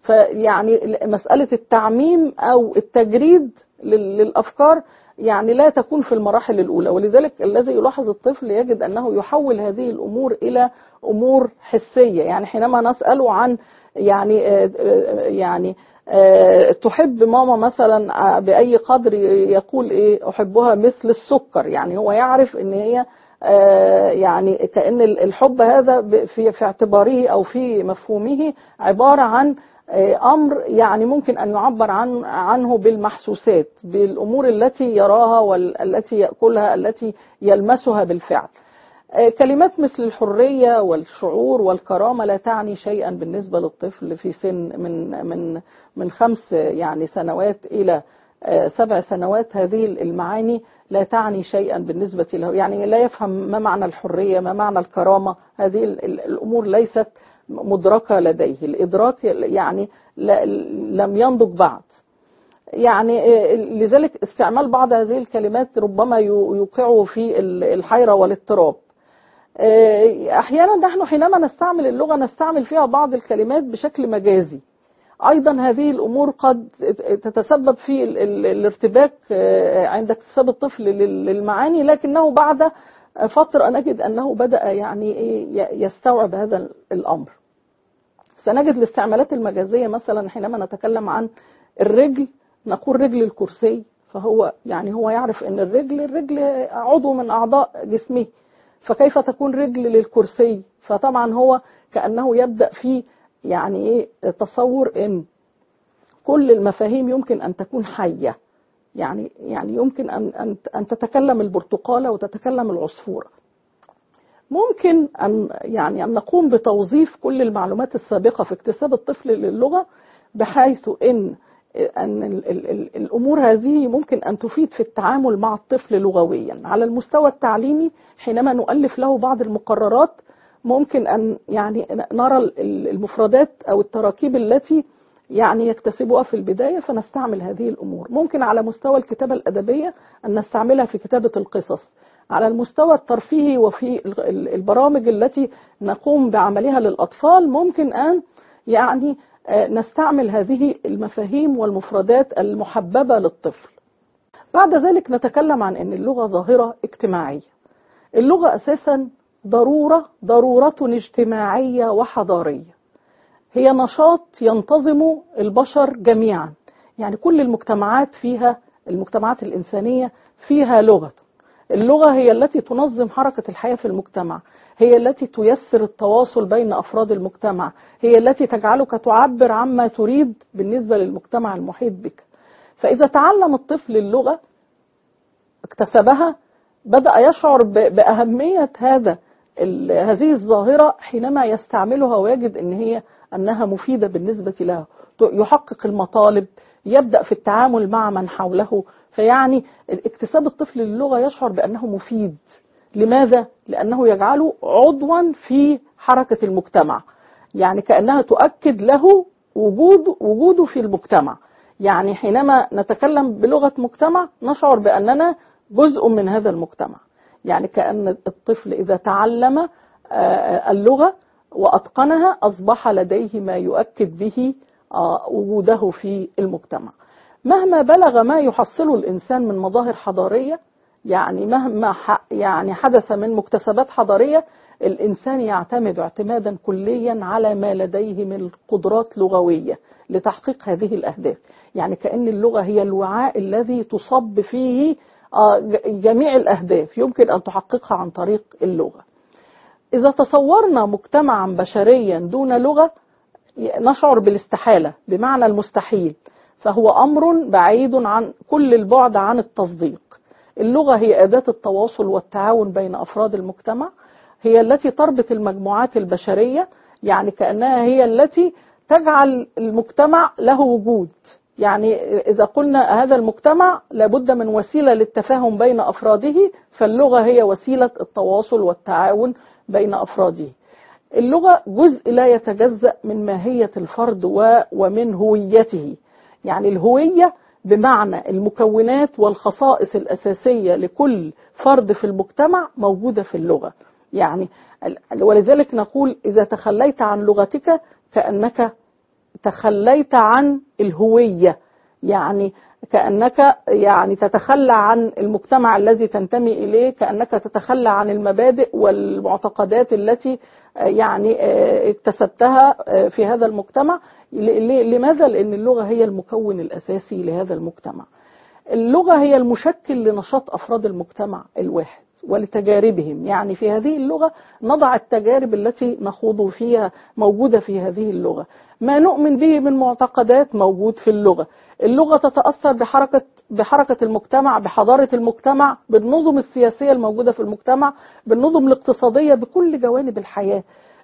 فيعني مسألة التعميم أو التجريد للأفكار يعني لا تكون في المراحل الأولى، ولذلك الذي يلاحظ الطفل يجد أنه يحول هذه الأمور إلى أمور حسية. يعني حينما نسأله عن يعني يعني تحب ماما مثلا بأي قدر، يقول إيه أحبها مثل السكر. يعني هو يعرف إن هي يعني كأن الحب هذا في في اعتباره أو في مفهومه عبارة عن أمر يعني ممكن أن يعبر عن عنه بالمحسوسات، بالأمور التي يراها والتي يأكلها التي يلمسها بالفعل. كلمات مثل الحرية والشعور والكرامة لا تعني شيئا بالنسبة للطفل في سن من من من خمس يعني سنوات إلى سبع سنوات. هذه المعاني لا تعني شيئا بالنسبة له، يعني لا يفهم ما معنى الحرية، ما معنى الكرامة. هذه الأمور ليست مدركة لديه، الإدراك يعني لم ينضج بعد. يعني لذلك استعمال بعض هذه الكلمات ربما يوقعه في الحيرة والاضطراب. أحيانا نحن حينما نستعمل اللغة نستعمل فيها بعض الكلمات بشكل مجازي. أيضا هذه الأمور قد تتسبب في الارتباك عند اكتساب الطفل للمعاني، لكنه بعد فترة نجد أنه بدأ يعني يستوعب هذا الأمر. سنجد الاستعمالات المجازية مثلا حينما نتكلم عن الرجل نقول رجل الكرسي، فهو يعني هو يعرف أن الرجل الرجل عضو من أعضاء جسمه، فكيف تكون رجل للكرسي؟ فطبعا هو كأنه يبدأ في يعني ايه تصور ان كل المفاهيم يمكن ان تكون حية. يعني يعني يمكن ان ان ان تتكلم البرتقالة وتتكلم العصفورة. ممكن ان يعني ان نقوم بتوظيف كل المعلومات السابقة في اكتساب الطفل للغة، بحيث ان ان ال ال ال الامور هذه ممكن ان تفيد في التعامل مع الطفل لغويا. على المستوى التعليمي حينما نؤلف له بعض المقررات ممكن أن يعني نرى المفردات أو التراكيب التي يعني يكتسبها في البداية، فنستعمل هذه الأمور. ممكن على مستوى الكتابة الأدبية أن نستعملها في كتابة القصص. على المستوى الترفيهي وفي البرامج التي نقوم بعملها للأطفال ممكن أن يعني نستعمل هذه المفاهيم والمفردات المحببة للطفل. بعد ذلك نتكلم عن أن اللغة ظاهرة اجتماعية. اللغة أساساً ضرورة ضرورة اجتماعية وحضارية، هي نشاط ينتظم البشر جميعا. يعني كل المجتمعات فيها، المجتمعات الإنسانية فيها لغة. اللغة هي التي تنظم حركة الحياة في المجتمع، هي التي تيسر التواصل بين أفراد المجتمع، هي التي تجعلك تعبر عما تريد بالنسبة للمجتمع المحيط بك. فإذا تعلم الطفل اللغة اكتسبها بدأ يشعر بأهمية هذا هذه الظاهرة حينما يستعملها ويجد أن هي أنها مفيدة بالنسبة له، يحقق المطالب، يبدأ في التعامل مع من حوله. فيعني اكتساب الطفل للغة يشعر بأنه مفيد لماذا؟ لأنه يجعله عضوا في حركة المجتمع، يعني كأنها تؤكد له وجود وجوده في المجتمع. يعني حينما نتكلم بلغة مجتمع نشعر بأننا جزء من هذا المجتمع. يعني كأن الطفل إذا تعلم اللغة وأتقنها أصبح لديه ما يؤكد به وجوده في المجتمع. مهما بلغ ما يحصله الإنسان من مظاهر حضارية، يعني مهما يعني حدث من مكتسبات حضارية، الإنسان يعتمد اعتمادا كليا على ما لديه من قدرات لغوية لتحقيق هذه الأهداف. يعني كأن اللغة هي الوعاء الذي تصب فيه جميع الأهداف يمكن أن تحققها عن طريق اللغة. إذا تصورنا مجتمعا بشريا دون لغة نشعر بالاستحالة بمعنى المستحيل، فهو أمر بعيد عن كل البعد عن التصديق. اللغة هي أداة التواصل والتعاون بين أفراد المجتمع، هي التي تربط المجموعات البشرية، يعني كأنها هي التي تجعل المجتمع له وجود. يعني إذا قلنا هذا المجتمع لابد من وسيلة للتفاهم بين أفراده، فاللغة هي وسيلة التواصل والتعاون بين أفراده. اللغة جزء لا يتجزأ من ماهية الفرد ومن هويته. يعني الهوية بمعنى المكونات والخصائص الأساسية لكل فرد في المجتمع موجودة في اللغة. يعني ولذلك نقول إذا تخليت عن لغتك كأنك تخليت عن الهوية، يعني كأنك يعني تتخلى عن المجتمع الذي تنتمي إليه، كأنك تتخلى عن المبادئ والمعتقدات التي يعني اكتسبتها في هذا المجتمع. لماذا؟ لأن اللغة هي المكون الأساسي لهذا المجتمع. اللغة هي المشكل لنشاط أفراد المجتمع الواحد ولتجاربهم. يعني في هذه اللغة نضع التجارب التي نخوض فيها موجودة في هذه اللغة، ما نؤمن به من معتقدات موجود في اللغة. اللغة تتأثر بحركة بحركة المجتمع، بحضارة المجتمع، بالنظم السياسية الموجودة في المجتمع، بالنظم الاقتصادية، بكل جوانب الحياة.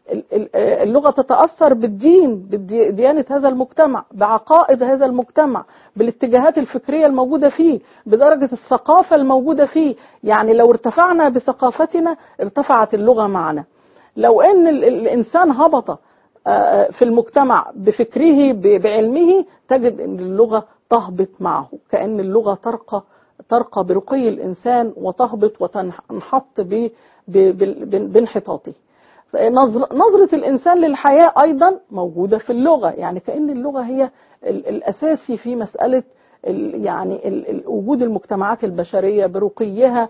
اللغة تتأثر بالدين، بديانة هذا المجتمع، بعقائد هذا المجتمع، بالاتجاهات الفكرية الموجودة فيه، بدرجة الثقافة الموجودة فيه. يعني لو ارتفعنا بثقافتنا ارتفعت اللغة معنا. لو ان الإنسان هبط في المجتمع بفكره بعلمه تجد ان اللغة تهبط معه، كأن اللغة ترقى ترقى برقي الإنسان وتهبط وتنحط بانحطاطه. نظرة الإنسان للحياة أيضا موجودة في اللغة. يعني كأن اللغة هي الأساسي في مسألة يعني وجود المجتمعات البشرية برقيها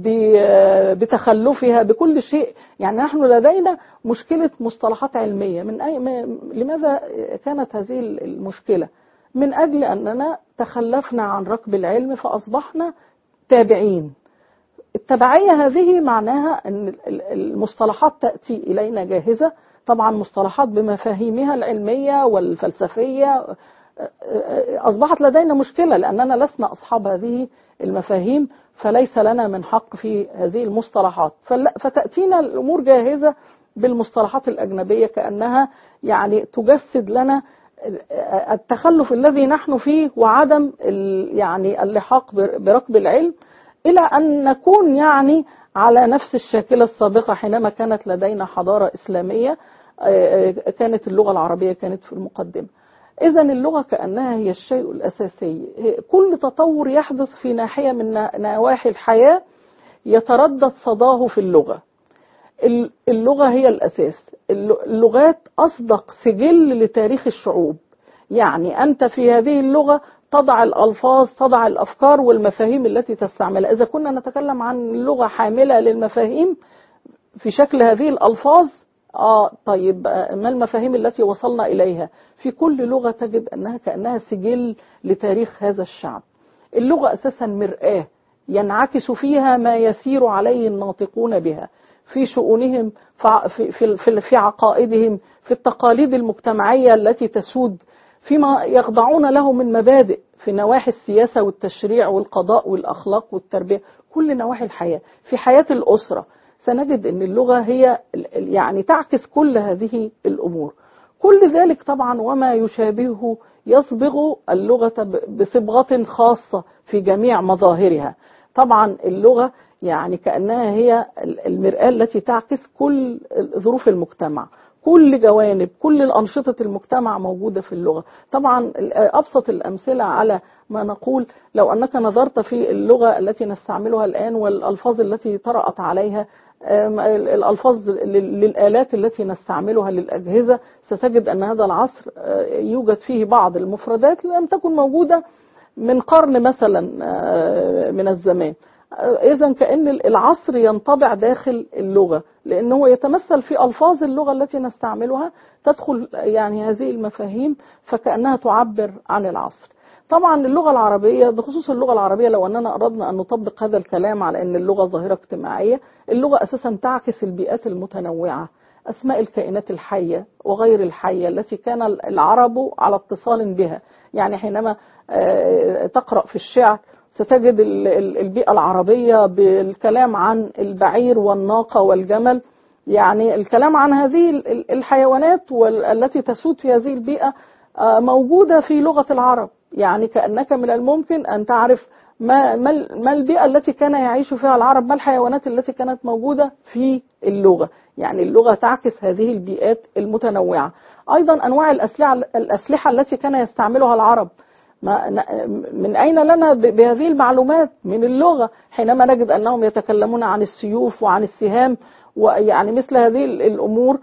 بتخلفها بكل شيء. يعني نحن لدينا مشكلة مصطلحات علمية. من أي لماذا كانت هذه المشكلة؟ من أجل أننا تخلفنا عن ركب العلم فأصبحنا تابعين. التبعية هذه معناها أن المصطلحات تأتي إلينا جاهزة، طبعا مصطلحات بمفاهيمها العلمية والفلسفية. أصبحت لدينا مشكلة لأننا لسنا أصحاب هذه المفاهيم، فليس لنا من حق في هذه المصطلحات، فتأتينا الأمور جاهزة بالمصطلحات الأجنبية كأنها يعني تجسد لنا التخلف الذي نحن فيه وعدم يعني اللحاق بركب العلم، إلى أن نكون يعني على نفس الشاكلة السابقة. حينما كانت لدينا حضارة إسلامية كانت اللغة العربية كانت في المقدمة. إذن اللغة كأنها هي الشيء الأساسي. كل تطور يحدث في ناحية من نواحي الحياة يتردد صداه في اللغة. اللغة هي الأساس. اللغات أصدق سجل لتاريخ الشعوب. يعني أنت في هذه اللغة تضع الألفاظ، تضع الأفكار والمفاهيم التي تستعملها. إذا كنا نتكلم عن اللغة حاملة للمفاهيم في شكل هذه الألفاظ، آه طيب ما المفاهيم التي وصلنا إليها؟ في كل لغة تجد أنها كأنها سجل لتاريخ هذا الشعب. اللغة أساسا مرآة ينعكس فيها ما يسير عليه الناطقون بها في شؤونهم، في, في, في, في عقائدهم، في التقاليد المجتمعية التي تسود، فيما يخضعون له من مبادئ في نواحي السياسة والتشريع والقضاء والأخلاق والتربية، كل نواحي الحياة. في حياة الأسرة سنجد أن اللغة هي يعني تعكس كل هذه الأمور. كل ذلك طبعا وما يشابهه يصبغ اللغة بصبغة خاصة في جميع مظاهرها. طبعا اللغة يعني كأنها هي المرآة التي تعكس كل ظروف المجتمع، كل جوانب، كل الأنشطة المجتمع موجودة في اللغة. طبعا أبسط الأمثلة على ما نقول، لو أنك نظرت في اللغة التي نستعملها الآن والألفاظ التي طرأت عليها، الألفاظ للآلات التي نستعملها للأجهزة، ستجد أن هذا العصر يوجد فيه بعض المفردات لم تكن موجودة من قرن مثلا من الزمان. إذن كأن العصر ينطبع داخل اللغة، لأنه يتمثل في ألفاظ اللغة التي نستعملها، تدخل يعني هذه المفاهيم فكأنها تعبر عن العصر. طبعا اللغة العربية، بخصوص اللغة العربية، لو أننا أردنا أن نطبق هذا الكلام على أن اللغة ظاهرة اجتماعية، اللغة أساسا تعكس البيئات المتنوعة، أسماء الكائنات الحية وغير الحية التي كان العرب على اتصال بها. يعني حينما تقرأ في الشعر ستجد البيئة العربية بالكلام عن البعير والناقة والجمل، يعني الكلام عن هذه الحيوانات والتي تسود في هذه البيئة موجودة في لغة العرب. يعني كأنك من الممكن أن تعرف ما ما البيئة التي كان يعيش فيها العرب، ما الحيوانات التي كانت موجودة في اللغة. يعني اللغة تعكس هذه البيئات المتنوعة. أيضا أنواع الأسلحة الأسلحة التي كان يستعملها العرب، من أين لنا بهذه المعلومات؟ من اللغة. حينما نجد أنهم يتكلمون عن السيوف وعن السهام، ويعني مثل هذه الأمور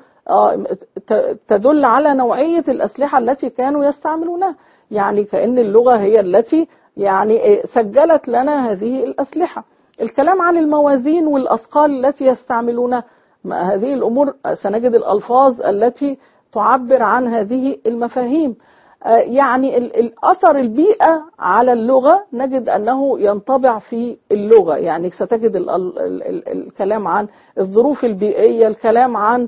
تدل على نوعية الأسلحة التي كانوا يستعملونها. يعني كأن اللغة هي التي يعني سجلت لنا هذه الأسلحة. الكلام عن الموازين والأثقال التي يستعملونها، هذه الأمور سنجد الألفاظ التي تعبر عن هذه المفاهيم. يعني الأثر البيئة على اللغة نجد أنه ينطبع في اللغة. يعني ستجد الكلام عن الظروف البيئية، الكلام عن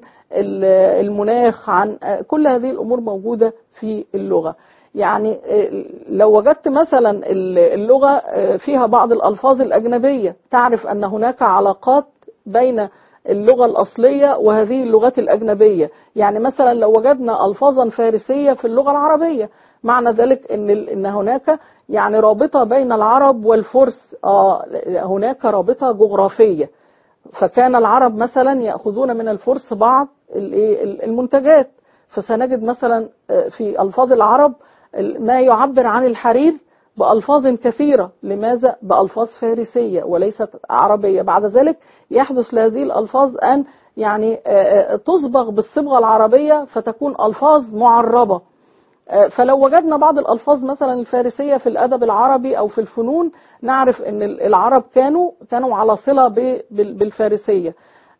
المناخ، عن كل هذه الأمور موجودة في اللغة. يعني لو وجدت مثلا اللغة فيها بعض الألفاظ الأجنبية، تعرف أن هناك علاقات بين اللغة الأصلية وهذه اللغات الأجنبية. يعني مثلا لو وجدنا ألفاظا فارسية في اللغة العربية، معنى ذلك إن إن هناك يعني رابطة بين العرب والفرس، آه هناك رابطة جغرافية. فكان العرب مثلا يأخذون من الفرس بعض المنتجات، فسنجد مثلا في ألفاظ العرب ما يعبر عن الحرير بألفاظ كثيرة. لماذا؟ بألفاظ فارسية وليست عربية. بعد ذلك يحدث لهذه الألفاظ أن يعني تصبغ بالصبغة العربية فتكون ألفاظ معربة. فلو وجدنا بعض الألفاظ مثلا الفارسية في الأدب العربي أو في الفنون، نعرف أن العرب كانوا كانوا على صلة بالفارسية.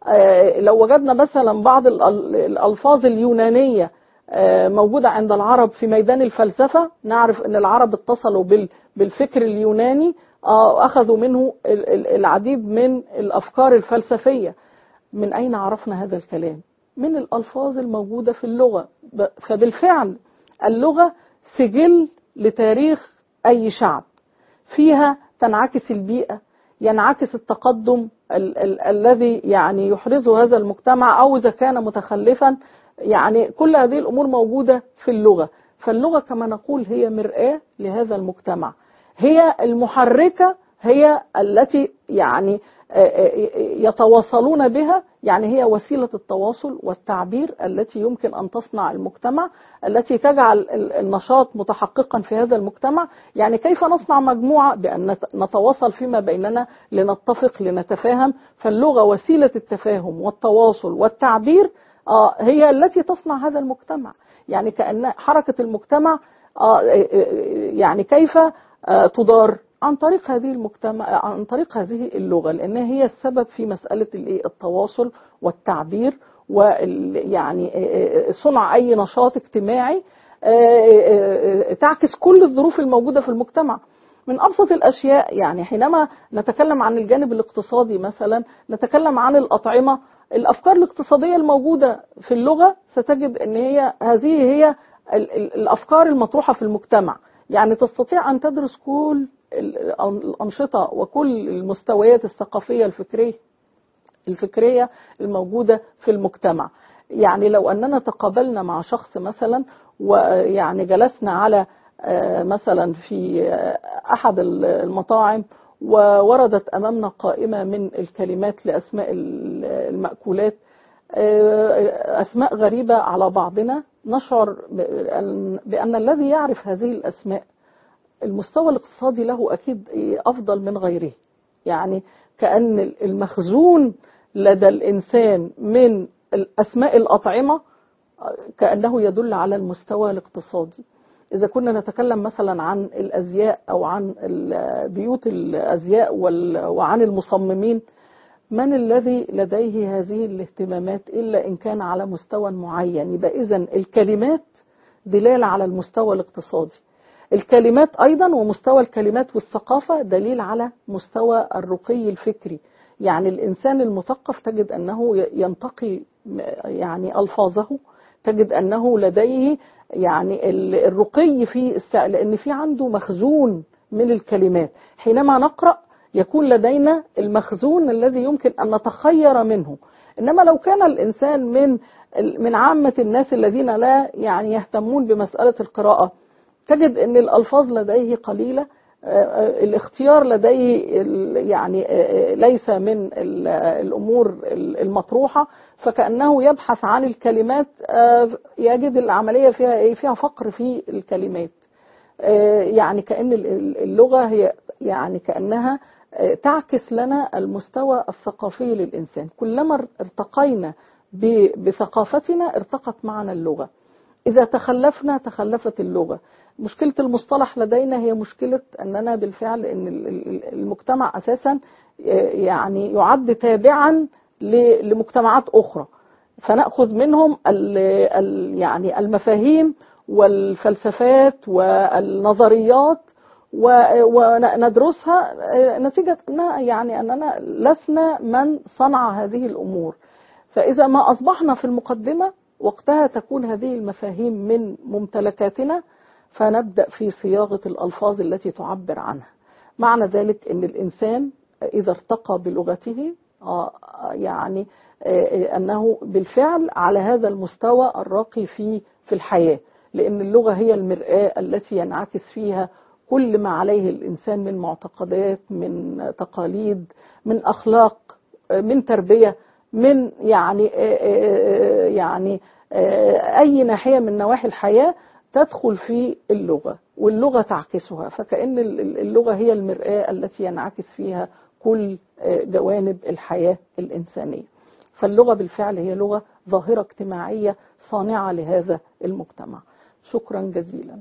لو وجدنا مثلا بعض الألفاظ اليونانية موجودة عند العرب في ميدان الفلسفة، نعرف أن العرب اتصلوا بالفكر اليوناني، أخذوا منه العديد من الأفكار الفلسفية. من أين عرفنا هذا الكلام؟ من الألفاظ الموجودة في اللغة. فبالفعل اللغة سجل لتاريخ أي شعب، فيها تنعكس البيئة، ينعكس التقدم ال ال الذي يعني يحرزه هذا المجتمع، أو إذا كان متخلفا. يعني كل هذه الأمور موجودة في اللغة. فاللغة كما نقول هي مرآة لهذا المجتمع، هي المحركة، هي التي يعني يتواصلون بها. يعني هي وسيلة التواصل والتعبير التي يمكن أن تصنع المجتمع، التي تجعل النشاط متحققا في هذا المجتمع. يعني كيف نصنع مجموعة؟ بأن نتواصل فيما بيننا، لنتفق، لنتفاهم. فاللغة وسيلة التفاهم والتواصل والتعبير هي التي تصنع هذا المجتمع. يعني كأن حركة المجتمع يعني كيف تدار؟ عن طريق هذه المجتمع، عن طريق هذه اللغة، لأن هي السبب في مسألة التواصل والتعبير، ويعني صنع أي نشاط اجتماعي تعكس كل الظروف الموجودة في المجتمع. من أبسط الأشياء، يعني حينما نتكلم عن الجانب الاقتصادي مثلا، نتكلم عن الأطعمة، الأفكار الاقتصادية الموجودة في اللغة ستجد أن هي هذه هي الأفكار المطروحة في المجتمع. يعني تستطيع أن تدرس كل الأنشطة وكل المستويات الثقافية الفكرية الفكرية الموجودة في المجتمع. يعني لو أننا تقابلنا مع شخص مثلا، ويعني جلسنا على مثلا في أحد المطاعم، ووردت أمامنا قائمة من الكلمات لأسماء المأكولات، أسماء غريبة على بعضنا، نشعر بأن الذي يعرف هذه الأسماء المستوى الاقتصادي له أكيد أفضل من غيره. يعني كأن المخزون لدى الإنسان من أسماء الأطعمة كأنه يدل على المستوى الاقتصادي. إذا كنا نتكلم مثلا عن الأزياء أو عن بيوت الأزياء وعن المصممين، من الذي لديه هذه الاهتمامات إلا إن كان على مستوى معين؟ يبقى إذن الكلمات دلالة على المستوى الاقتصادي، الكلمات أيضا ومستوى الكلمات والثقافة دليل على مستوى الرقي الفكري. يعني الإنسان المثقف تجد أنه ينتقي يعني ألفاظه، تجد أنه لديه يعني الرقي في لأن في عنده مخزون من الكلمات. حينما نقرأ يكون لدينا المخزون الذي يمكن أن نتخير منه. إنما لو كان الإنسان من من عامة الناس الذين لا يعني يهتمون بمسألة القراءة، تجد أن الألفاظ لديه قليلة، الاختيار لديه يعني ليس من الأمور المطروحة، فكأنه يبحث عن الكلمات يجد العملية فيها إيه؟ فيها فقر في الكلمات. يعني كأن اللغة هي يعني كأنها تعكس لنا المستوى الثقافي للإنسان. كلما ارتقينا بثقافتنا ارتقت معنا اللغة، إذا تخلفنا تخلفت اللغة. مشكلة المصطلح لدينا هي مشكلة أننا بالفعل أن المجتمع أساسا يعني يعد تابعا لمجتمعات أخرى، فنأخذ منهم يعني المفاهيم والفلسفات والنظريات وندرسها نتيجة أنها يعني أننا لسنا من صنع هذه الأمور. فإذا ما أصبحنا في المقدمة وقتها تكون هذه المفاهيم من ممتلكاتنا، فنبدأ في صياغة الألفاظ التي تعبر عنها. معنى ذلك أن الإنسان إذا ارتقى بلغته يعني أنه بالفعل على هذا المستوى الراقي في في الحياة، لأن اللغة هي المرآة التي ينعكس فيها كل ما عليه الإنسان من معتقدات، من تقاليد، من أخلاق، من تربية، من يعني يعني أي ناحية من نواحي الحياة تدخل في اللغة، واللغة تعكسها. فكأن اللغة هي المرآة التي ينعكس فيها كل جوانب الحياة الإنسانية. فاللغة بالفعل هي لغة ظاهرة اجتماعية صانعة لهذا المجتمع. شكرا جزيلا.